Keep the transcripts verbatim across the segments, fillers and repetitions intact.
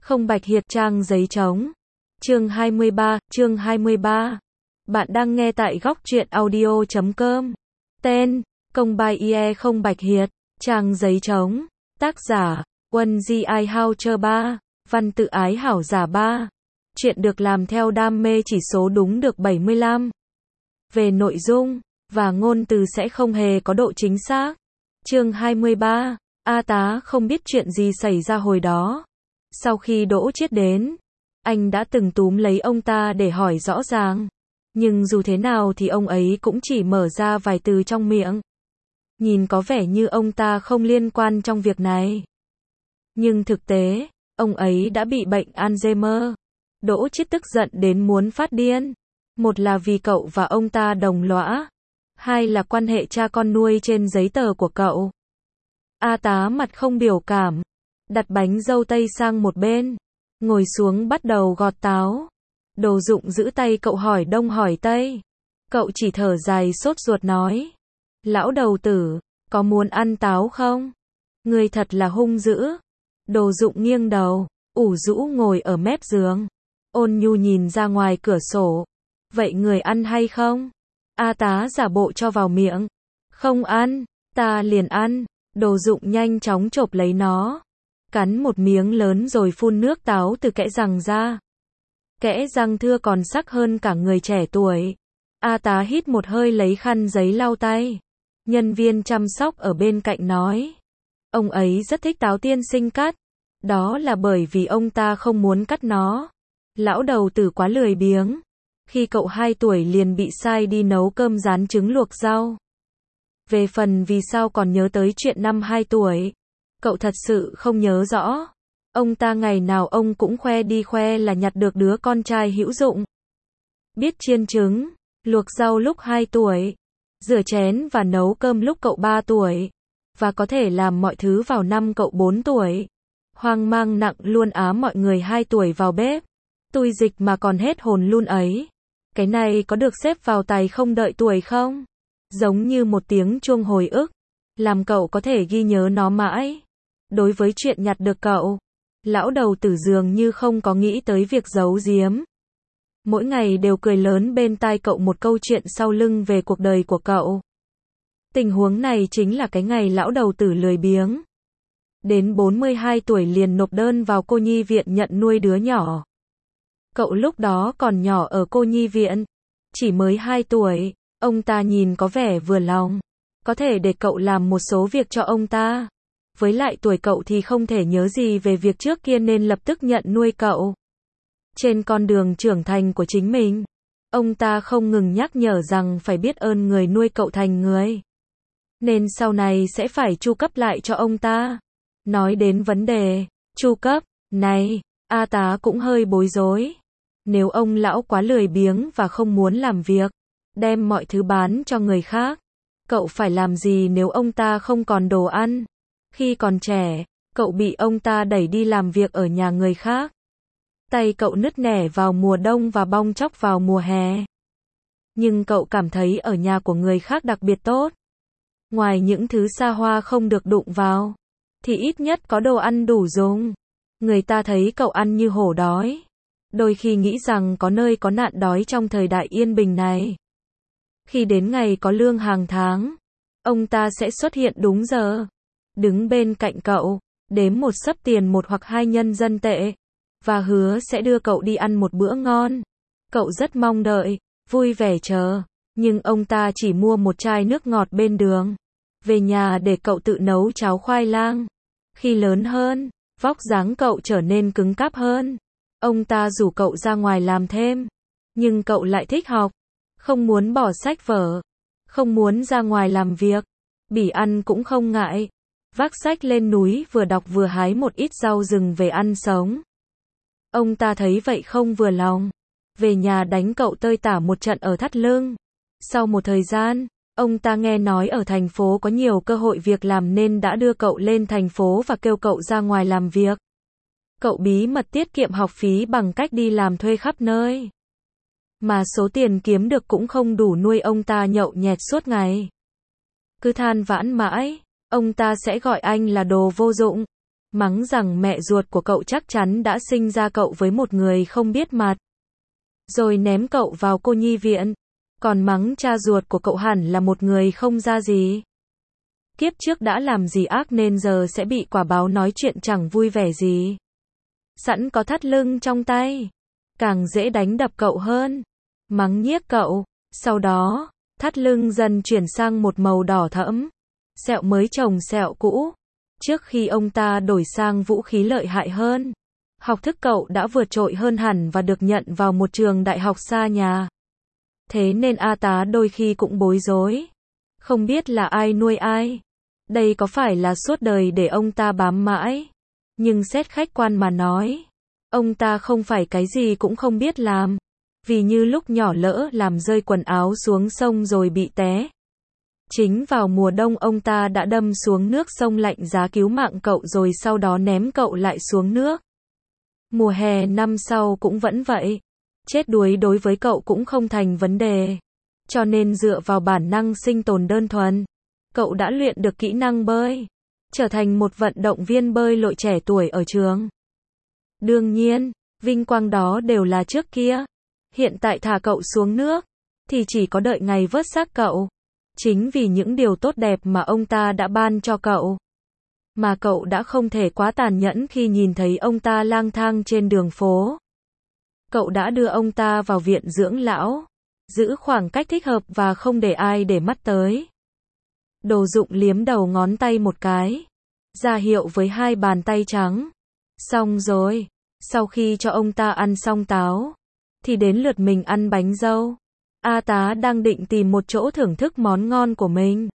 Không Bạch Hiệt trang giấy trống. Chương hai mươi ba, chương hai mươi ba. Bạn đang nghe tại góc truyện audio chấm com. Tên: Công Bai Ie Không Bạch Hiệt, trang giấy trống. Tác giả: Quân Di Ai Hao Chơ Ba, văn tự ái hảo giả ba. Chuyện được làm theo đam mê, chỉ số đúng được bảy mươi lăm. Về nội dung và ngôn từ sẽ không hề có độ chính xác. Chương hai mươi ba. A Tá không biết chuyện gì xảy ra hồi đó. Sau khi Đỗ Chiết đến, anh đã từng túm lấy ông ta để hỏi rõ ràng. Nhưng dù thế nào thì ông ấy cũng chỉ mở ra vài từ trong miệng. Nhìn có vẻ như ông ta không liên quan trong việc này. Nhưng thực tế, ông ấy đã bị bệnh Alzheimer. Đỗ Chiết tức giận đến muốn phát điên. Một là vì cậu và ông ta đồng lõa. Hai là quan hệ cha con nuôi trên giấy tờ của cậu. A Tá mặt không biểu cảm, đặt bánh dâu tây sang một bên, ngồi xuống bắt đầu gọt táo. Đồ Dụng giữ tay cậu hỏi đông hỏi tây. Cậu chỉ thở dài sốt ruột nói: Lão đầu tử, có muốn ăn táo không? Ngươi thật là hung dữ. Đồ Dụng nghiêng đầu, ủ rũ ngồi ở mép giường. Ôn nhu nhìn ra ngoài cửa sổ. Vậy người ăn hay không? A Tá giả bộ cho vào miệng. Không ăn, ta liền ăn. Đồ Dụng nhanh chóng chộp lấy nó, cắn một miếng lớn rồi phun nước táo từ kẽ răng ra. Kẽ răng thưa còn sắc hơn cả người trẻ tuổi. A Tá hít một hơi lấy khăn giấy lau tay. Nhân viên chăm sóc ở bên cạnh nói: Ông ấy rất thích táo tiên sinh cắt. Đó là bởi vì ông ta không muốn cắt nó. Lão đầu tử quá lười biếng. Khi cậu hai tuổi liền bị sai đi nấu cơm rán trứng luộc rau. Về phần vì sao còn nhớ tới chuyện năm hai tuổi, cậu thật sự không nhớ rõ. Ông ta ngày nào ông cũng khoe đi khoe là nhặt được đứa con trai hữu dụng. Biết chiên trứng, luộc rau lúc hai tuổi, rửa chén và nấu cơm lúc cậu ba tuổi, và có thể làm mọi thứ vào năm cậu bốn tuổi. Hoang mang nặng luôn á mọi người hai tuổi vào bếp. Tui dịch mà còn hết hồn luôn ấy. Cái này có được xếp vào tài không đợi tuổi không? Giống như một tiếng chuông hồi ức, làm cậu có thể ghi nhớ nó mãi. Đối với chuyện nhặt được cậu, lão đầu tử dường như không có nghĩ tới việc giấu giếm. Mỗi ngày đều cười lớn bên tai cậu một câu chuyện sau lưng về cuộc đời của cậu. Tình huống này chính là cái ngày lão đầu tử lười biếng. Đến bốn mươi hai tuổi liền nộp đơn vào cô nhi viện nhận nuôi đứa nhỏ. Cậu lúc đó còn nhỏ ở cô nhi viện, chỉ mới hai tuổi. Ông ta nhìn có vẻ vừa lòng, có thể để cậu làm một số việc cho ông ta. Với lại tuổi cậu thì không thể nhớ gì về việc trước kia nên lập tức nhận nuôi cậu. Trên con đường trưởng thành của chính mình, ông ta không ngừng nhắc nhở rằng phải biết ơn người nuôi cậu thành người. Nên sau này sẽ phải chu cấp lại cho ông ta. Nói đến vấn đề chu cấp này, A Tá cũng hơi bối rối. Nếu ông lão quá lười biếng và không muốn làm việc, đem mọi thứ bán cho người khác, cậu phải làm gì nếu ông ta không còn đồ ăn? Khi còn trẻ, cậu bị ông ta đẩy đi làm việc ở nhà người khác. Tay cậu nứt nẻ vào mùa đông và bong tróc vào mùa hè. Nhưng cậu cảm thấy ở nhà của người khác đặc biệt tốt. Ngoài những thứ xa hoa không được đụng vào, thì ít nhất có đồ ăn đủ dùng. Người ta thấy cậu ăn như hổ đói. Đôi khi nghĩ rằng có nơi có nạn đói trong thời đại yên bình này. Khi đến ngày có lương hàng tháng, ông ta sẽ xuất hiện đúng giờ, đứng bên cạnh cậu, đếm một xấp tiền một hoặc hai nhân dân tệ, và hứa sẽ đưa cậu đi ăn một bữa ngon. Cậu rất mong đợi, vui vẻ chờ, nhưng ông ta chỉ mua một chai nước ngọt bên đường, về nhà để cậu tự nấu cháo khoai lang. Khi lớn hơn, vóc dáng cậu trở nên cứng cáp hơn. Ông ta rủ cậu ra ngoài làm thêm, nhưng cậu lại thích học. Không muốn bỏ sách vở, không muốn ra ngoài làm việc, bỉ ăn cũng không ngại, vác sách lên núi vừa đọc vừa hái một ít rau rừng về ăn sống. Ông ta thấy vậy không vừa lòng, về nhà đánh cậu tơi tả một trận ở thắt lưng. Sau một thời gian, ông ta nghe nói ở thành phố có nhiều cơ hội việc làm nên đã đưa cậu lên thành phố và kêu cậu ra ngoài làm việc. Cậu bí mật tiết kiệm học phí bằng cách đi làm thuê khắp nơi. Mà số tiền kiếm được cũng không đủ nuôi ông ta nhậu nhẹt suốt ngày. Cứ than vãn mãi, ông ta sẽ gọi anh là đồ vô dụng. mắng rằng mẹ ruột của cậu chắc chắn đã sinh ra cậu với một người không biết mặt. Rồi ném cậu vào cô nhi viện. Còn mắng cha ruột của cậu hẳn là một người không ra gì. Kiếp trước đã làm gì ác nên giờ sẽ bị quả báo nói chuyện chẳng vui vẻ gì. Sẵn có thắt lưng trong tay, càng dễ đánh đập cậu hơn. Mắng nhiếc cậu, sau đó, thắt lưng dần chuyển sang một màu đỏ thẫm. Sẹo mới chồng sẹo cũ. Trước khi ông ta đổi sang vũ khí lợi hại hơn, học thức cậu đã vượt trội hơn hẳn và được nhận vào một trường đại học xa nhà. Thế nên A Tá đôi khi cũng bối rối. Không biết là ai nuôi ai. Đây có phải là suốt đời để ông ta bám mãi. Nhưng xét khách quan mà nói, ông ta không phải cái gì cũng không biết làm. Vì như lúc nhỏ lỡ làm rơi quần áo xuống sông rồi bị té. Chính vào mùa đông ông ta đã đâm xuống nước sông lạnh giá cứu mạng cậu rồi sau đó ném cậu lại xuống nước. Mùa hè năm sau cũng vẫn vậy. Chết đuối đối với cậu cũng không thành vấn đề. Cho nên dựa vào bản năng sinh tồn đơn thuần, cậu đã luyện được kỹ năng bơi, trở thành một vận động viên bơi lội trẻ tuổi ở trường. Đương nhiên, vinh quang đó đều là trước kia. Hiện tại thả cậu xuống nước, thì chỉ có đợi ngày vớt xác cậu. Chính vì những điều tốt đẹp mà ông ta đã ban cho cậu, mà cậu đã không thể quá tàn nhẫn khi nhìn thấy ông ta lang thang trên đường phố. Cậu đã đưa ông ta vào viện dưỡng lão, giữ khoảng cách thích hợp và không để ai để mắt tới. Đồ Dụng liếm đầu ngón tay một cái, ra hiệu với hai bàn tay trắng. Xong rồi, sau khi cho ông ta ăn xong táo, thì đến lượt mình ăn bánh dâu. A Tá đang định tìm một chỗ thưởng thức món ngon của mình.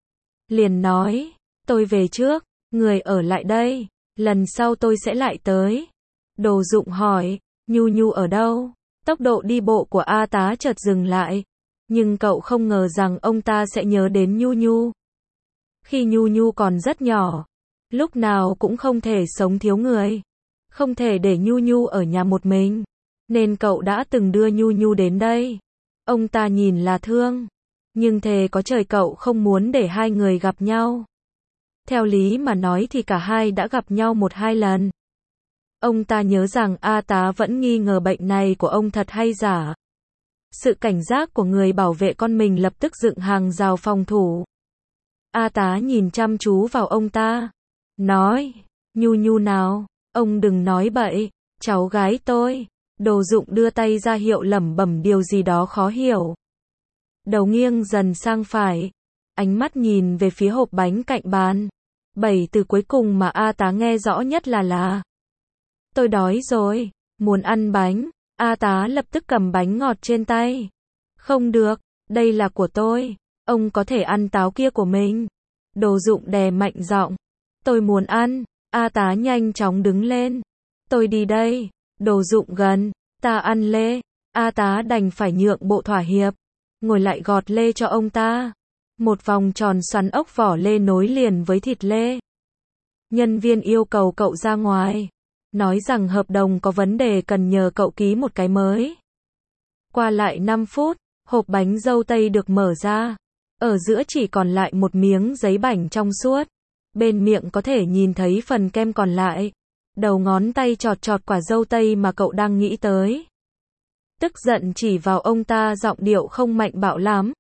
Liền nói, tôi về trước, người ở lại đây, lần sau tôi sẽ lại tới. Đồ Dụng hỏi, Nhu Nhu ở đâu? Tốc độ đi bộ của A Tá chợt dừng lại. Nhưng cậu không ngờ rằng ông ta sẽ nhớ đến Nhu Nhu. Khi Nhu Nhu còn rất nhỏ, lúc nào cũng không thể sống thiếu người. Không thể để Nhu Nhu ở nhà một mình. Nên cậu đã từng đưa Nhu Nhu đến đây. Ông ta nhìn là thương. Nhưng thề có trời cậu không muốn để hai người gặp nhau. Theo lý mà nói thì cả hai đã gặp nhau một hai lần. Ông ta nhớ rằng A Tá vẫn nghi ngờ bệnh này của ông thật hay giả. Sự cảnh giác của người bảo vệ con mình lập tức dựng hàng rào phòng thủ. A Tá nhìn chăm chú vào ông ta. Nói, Nhu Nhu nào, ông đừng nói bậy, cháu gái tôi. Đồ Dụng đưa tay ra hiệu lẩm bẩm điều gì đó khó hiểu. Đầu nghiêng dần sang phải. Ánh mắt nhìn về phía hộp bánh cạnh bàn. Bảy từ cuối cùng mà A Tá nghe rõ nhất là là tôi đói rồi, muốn ăn bánh. A Tá lập tức cầm bánh ngọt trên tay. Không được, đây là của tôi. Ông có thể ăn táo kia của mình. Đồ Dụng đè mạnh giọng. Tôi muốn ăn. A Tá nhanh chóng đứng lên. Tôi đi đây. Đồ Dụng gần. Ta ăn lê. A Tá đành phải nhượng bộ thỏa hiệp. Ngồi lại gọt lê cho ông ta. Một vòng tròn xoắn ốc vỏ lê nối liền với thịt lê. Nhân viên yêu cầu cậu ra ngoài. Nói rằng hợp đồng có vấn đề cần nhờ cậu ký một cái mới. Qua lại năm phút, hộp bánh dâu tây được mở ra. Ở giữa chỉ còn lại một miếng giấy bảnh trong suốt. Bên miệng có thể nhìn thấy phần kem còn lại. Đầu ngón tay chọt chọt quả dâu tây mà cậu đang nghĩ tới. Tức giận chỉ vào ông ta, giọng điệu không mạnh bạo lắm.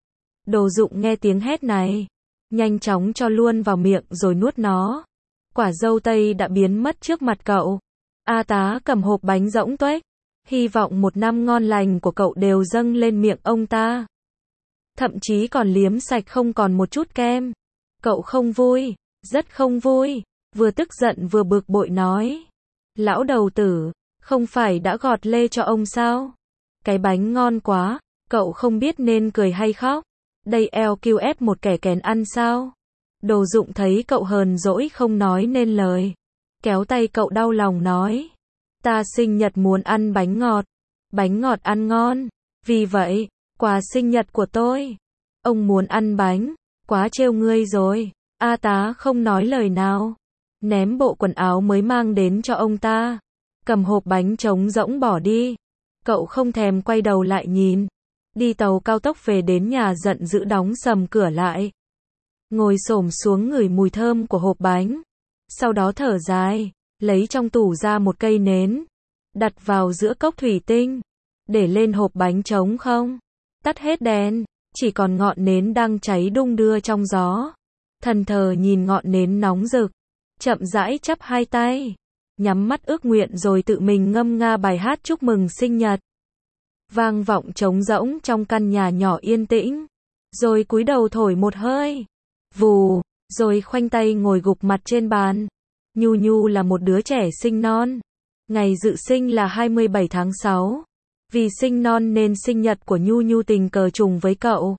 Đồ Dụng nghe tiếng hét này, nhanh chóng cho luôn vào miệng rồi nuốt nó. Quả dâu tây đã biến mất trước mặt cậu. A Tá cầm hộp bánh rỗng tuếch. Hy vọng một năm ngon lành của cậu đều dâng lên miệng ông ta. Thậm chí còn liếm sạch không còn một chút kem. Cậu không vui, rất không vui. Vừa tức giận vừa bực bội nói. Lão đầu tử, không phải đã gọt lê cho ông sao? Cái bánh ngon quá, cậu không biết nên cười hay khóc. Đây eo kiu ép một kẻ kén ăn sao? Đồ Dụng thấy cậu hờn dỗi không nói nên lời. Kéo tay cậu đau lòng nói. Ta sinh nhật muốn ăn bánh ngọt. Bánh ngọt ăn ngon. Vì vậy, quà sinh nhật của tôi. Ông muốn ăn bánh. Quá trêu ngươi rồi. A Tá không nói lời nào. Ném bộ quần áo mới mang đến cho ông ta. Cầm hộp bánh trống rỗng bỏ đi. Cậu không thèm quay đầu lại nhìn. Đi tàu cao tốc về đến nhà giận dữ đóng sầm cửa lại. Ngồi xổm xuống ngửi mùi thơm của hộp bánh. Sau đó thở dài, lấy trong tủ ra một cây nến, đặt vào giữa cốc thủy tinh, để lên hộp bánh trống không. Tắt hết đèn, chỉ còn ngọn nến đang cháy đung đưa trong gió. Thần thờ nhìn ngọn nến nóng rực, chậm rãi chắp hai tay, nhắm mắt ước nguyện rồi tự mình ngâm nga bài hát chúc mừng sinh nhật. Vang vọng trống rỗng trong căn nhà nhỏ yên tĩnh, rồi cúi đầu thổi một hơi, vù, rồi khoanh tay ngồi gục mặt trên bàn. Nhu Nhu là một đứa trẻ sinh non. Ngày dự sinh là hai mươi bảy tháng sáu. Vì sinh non nên sinh nhật của Nhu Nhu tình cờ trùng với cậu.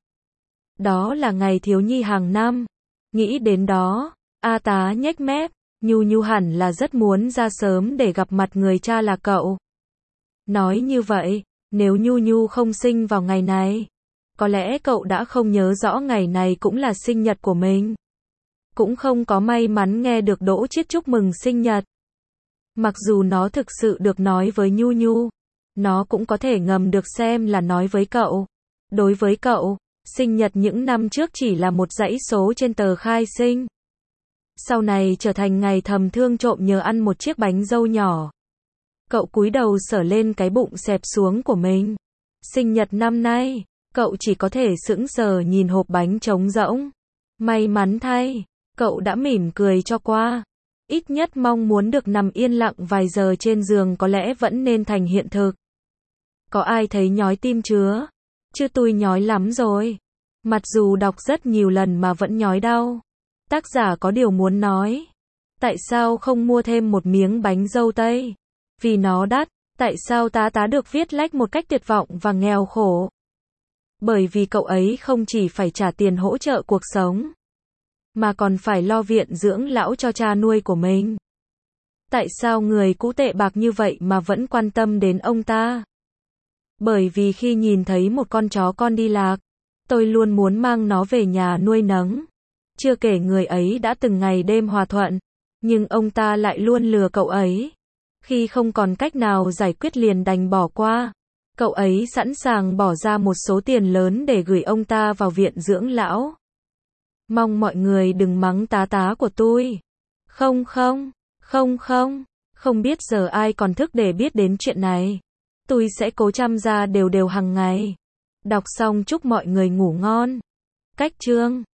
Đó là ngày thiếu nhi hàng năm. Nghĩ đến đó, A Tá nhếch mép, Nhu Nhu hẳn là rất muốn ra sớm để gặp mặt người cha là cậu. Nói như vậy, nếu Nhu Nhu không sinh vào ngày này, có lẽ cậu đã không nhớ rõ ngày này cũng là sinh nhật của mình. Cũng không có may mắn nghe được Đỗ Chiết chúc mừng sinh nhật. Mặc dù nó thực sự được nói với Nhu Nhu, nó cũng có thể ngầm được xem là nói với cậu. Đối với cậu, sinh nhật những năm trước chỉ là một dãy số trên tờ khai sinh. Sau này trở thành ngày thầm thương trộm nhớ ăn một chiếc bánh dâu nhỏ. Cậu cúi đầu sờ lên cái bụng xẹp xuống của mình. Sinh nhật năm nay, cậu chỉ có thể sững sờ nhìn hộp bánh trống rỗng. May mắn thay, cậu đã mỉm cười cho qua. Ít nhất mong muốn được nằm yên lặng vài giờ trên giường có lẽ vẫn nên thành hiện thực. Có ai thấy nhói tim chưa? Chứ tôi nhói lắm rồi. Mặc dù đọc rất nhiều lần mà vẫn nhói đau. Tác giả có điều muốn nói. Tại sao không mua thêm một miếng bánh dâu tây? Vì nó đắt. Tại sao tá tá được viết lách một cách tuyệt vọng và nghèo khổ? Bởi vì cậu ấy không chỉ phải trả tiền hỗ trợ cuộc sống, mà còn phải lo viện dưỡng lão cho cha nuôi của mình. Tại sao người cũ tệ bạc như vậy mà vẫn quan tâm đến ông ta? Bởi vì khi nhìn thấy một con chó con đi lạc, tôi luôn muốn mang nó về nhà nuôi nấng. Chưa kể người ấy đã từng ngày đêm hòa thuận, nhưng ông ta lại luôn lừa cậu ấy. Khi không còn cách nào giải quyết liền đành bỏ qua, cậu ấy sẵn sàng bỏ ra một số tiền lớn để gửi ông ta vào viện dưỡng lão. Mong mọi người đừng mắng tá tá của tôi. Không không, không không, không biết giờ ai còn thức để biết đến chuyện này. Tôi sẽ cố chăm ra đều đều hàng ngày. Đọc xong chúc mọi người ngủ ngon. Cách chương